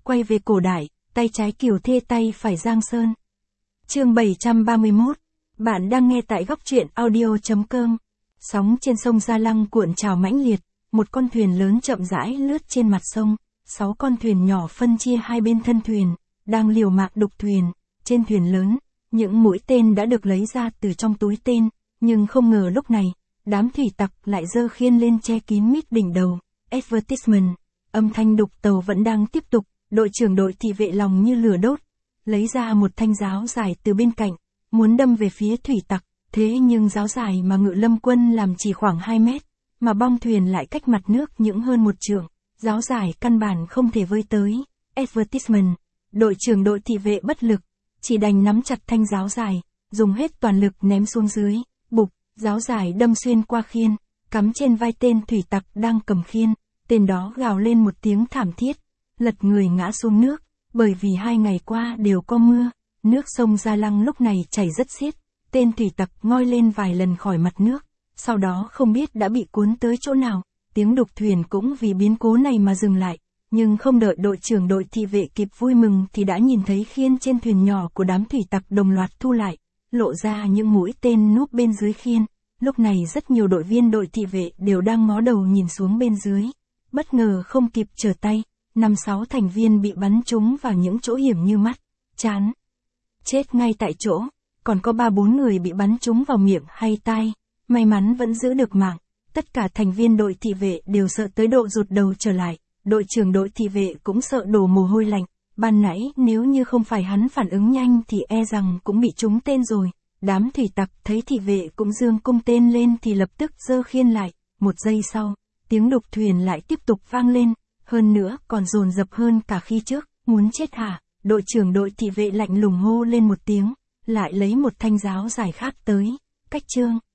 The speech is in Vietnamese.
quay về cổ đại, tay trái Kiều Thê tay phải Giang Sơn. Chương 731. Bạn đang nghe tại góc truyện audio.com. Sóng trên sông Gia Lăng cuộn trào mãnh liệt, một con thuyền lớn chậm rãi lướt trên mặt sông, 6 con thuyền nhỏ phân chia hai bên thân thuyền, đang liều mạng đục thuyền. Trên thuyền lớn, những mũi tên đã được lấy ra từ trong túi tên, nhưng không ngờ lúc này, đám thủy tặc lại giơ khiên lên che kín mít đỉnh đầu. Advertisement, âm thanh đục tàu vẫn đang tiếp tục, đội trưởng đội thị vệ lòng như lửa đốt, lấy ra một thanh giáo dài từ bên cạnh, muốn đâm về phía thủy tặc, thế nhưng giáo dài mà Ngự Lâm Quân làm chỉ khoảng 2 mét, mà bong thuyền lại cách mặt nước những hơn 1 trượng, giáo dài căn bản không thể vơi tới. Advertisement, đội trưởng đội thị vệ bất lực, chỉ đành nắm chặt thanh giáo dài, dùng hết toàn lực ném xuống dưới, bục, giáo dài đâm xuyên qua khiên, cắm trên vai tên thủy tặc đang cầm khiên, tên đó gào lên một tiếng thảm thiết, lật người ngã xuống nước, bởi vì 2 ngày qua đều có mưa, nước sông Gia Lăng lúc này chảy rất xiết, tên thủy tặc ngoi lên vài lần khỏi mặt nước, sau đó không biết đã bị cuốn tới chỗ nào, tiếng đục thuyền cũng vì biến cố này mà dừng lại, nhưng không đợi đội trưởng đội thị vệ kịp vui mừng thì đã nhìn thấy khiên trên thuyền nhỏ của đám thủy tặc đồng loạt thu lại, lộ ra những mũi tên núp bên dưới khiên. Lúc này rất nhiều đội viên đội thị vệ đều đang ngó đầu nhìn xuống bên dưới. Bất ngờ không kịp trở tay, 5-6 thành viên bị bắn trúng vào những chỗ hiểm như mắt, trán. Chết ngay tại chỗ, còn có 3-4 người bị bắn trúng vào miệng hay tai, may mắn vẫn giữ được mạng. Tất cả thành viên đội thị vệ đều sợ tới độ rụt đầu trở lại, đội trưởng đội thị vệ cũng sợ đổ mồ hôi lạnh. Ban nãy nếu như không phải hắn phản ứng nhanh thì e rằng cũng bị trúng tên rồi. Đám thủy tặc thấy thị vệ cũng giương cung tên lên thì lập tức giơ khiên lại, 1 giây sau, tiếng đục thuyền lại tiếp tục vang lên, hơn nữa còn dồn dập hơn cả khi trước, muốn chết hả, đội trưởng đội thị vệ lạnh lùng hô lên một tiếng, lại lấy một thanh giáo dài khác tới, cách chương.